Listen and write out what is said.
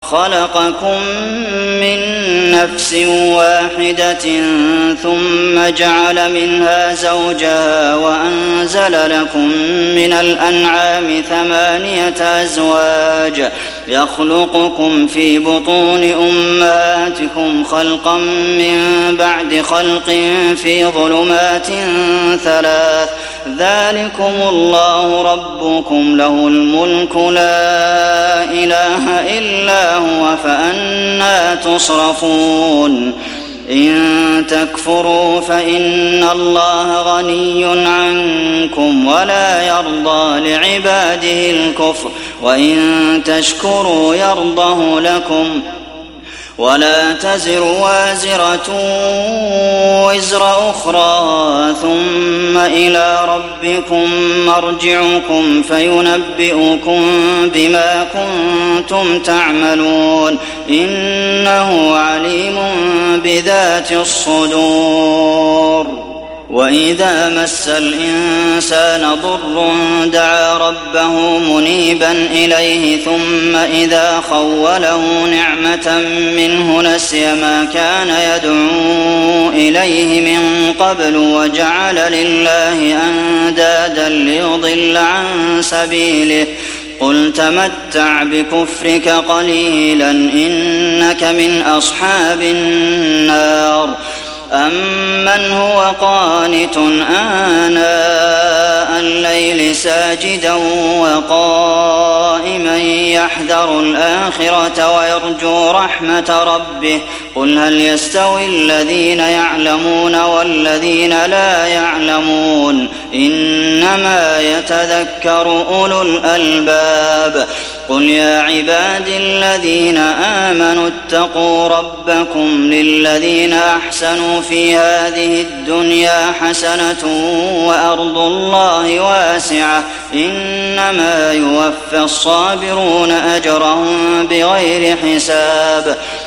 خلقكم من نفس واحدة ثم جعل منها زوجها وأنزل لكم من الأنعام 8 أزواج يخلقكم في بطون أمهاتكم خلقا من بعد خلق في ظلمات 3 ذلكم الله ربكم له الملك لا إله إلا هو فأنى تصرفون إن تكفروا فإن الله غني عنكم ولا يرضى لعباده الكفر وإن تشكروا يرضه لكم ولا تزر وازرة وزر أخرى ثم إلى ربكم مرجعكم فينبئكم بما كنتم تعملون إنه عليم بذات الصدور وإذا مس الإنسان ضر دعا ربه منيبا إليه ثم إذا خوله نعمة منه نسي ما كان يدعو إليه من قبل وجعل لله أندادا ليضل عن سبيله قل تمتع بكفرك قليلا إنك من أصحاب النار أمن هو قانت آناء الليل ساجدا وقائما يحذر الآخرة ويرجو رحمة ربه قل هل يستوي الذين يعلمون والذين لا يعلمون إنما يتذكر أولو الألباب قل يا عبادي الذين آمنوا اتقوا ربكم للذين أحسنوا في هذه الدنيا حسنة وأرض الله واسعة إنما يوفى الصابرون أجرهم بغير حساب